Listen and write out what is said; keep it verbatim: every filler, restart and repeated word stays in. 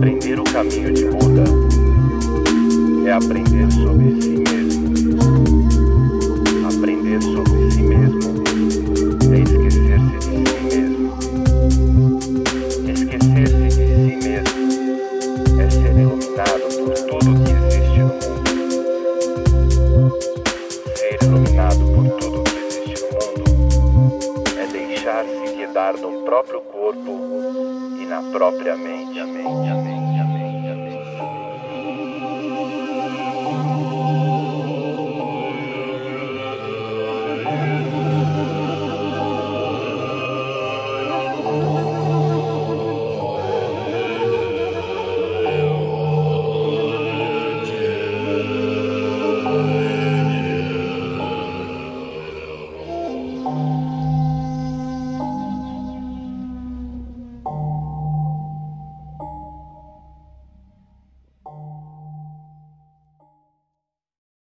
Aprender o caminho de Buda é aprender sobre si mesmo. Aprender sobre si mesmo é esquecer-se de si mesmo. Esquecer-se de si mesmo é ser iluminado por tudo que existe no mundo. Ser iluminado por tudo que existe no mundo é deixar-se guiar no próprio corpo e na própria mente. mente, mente.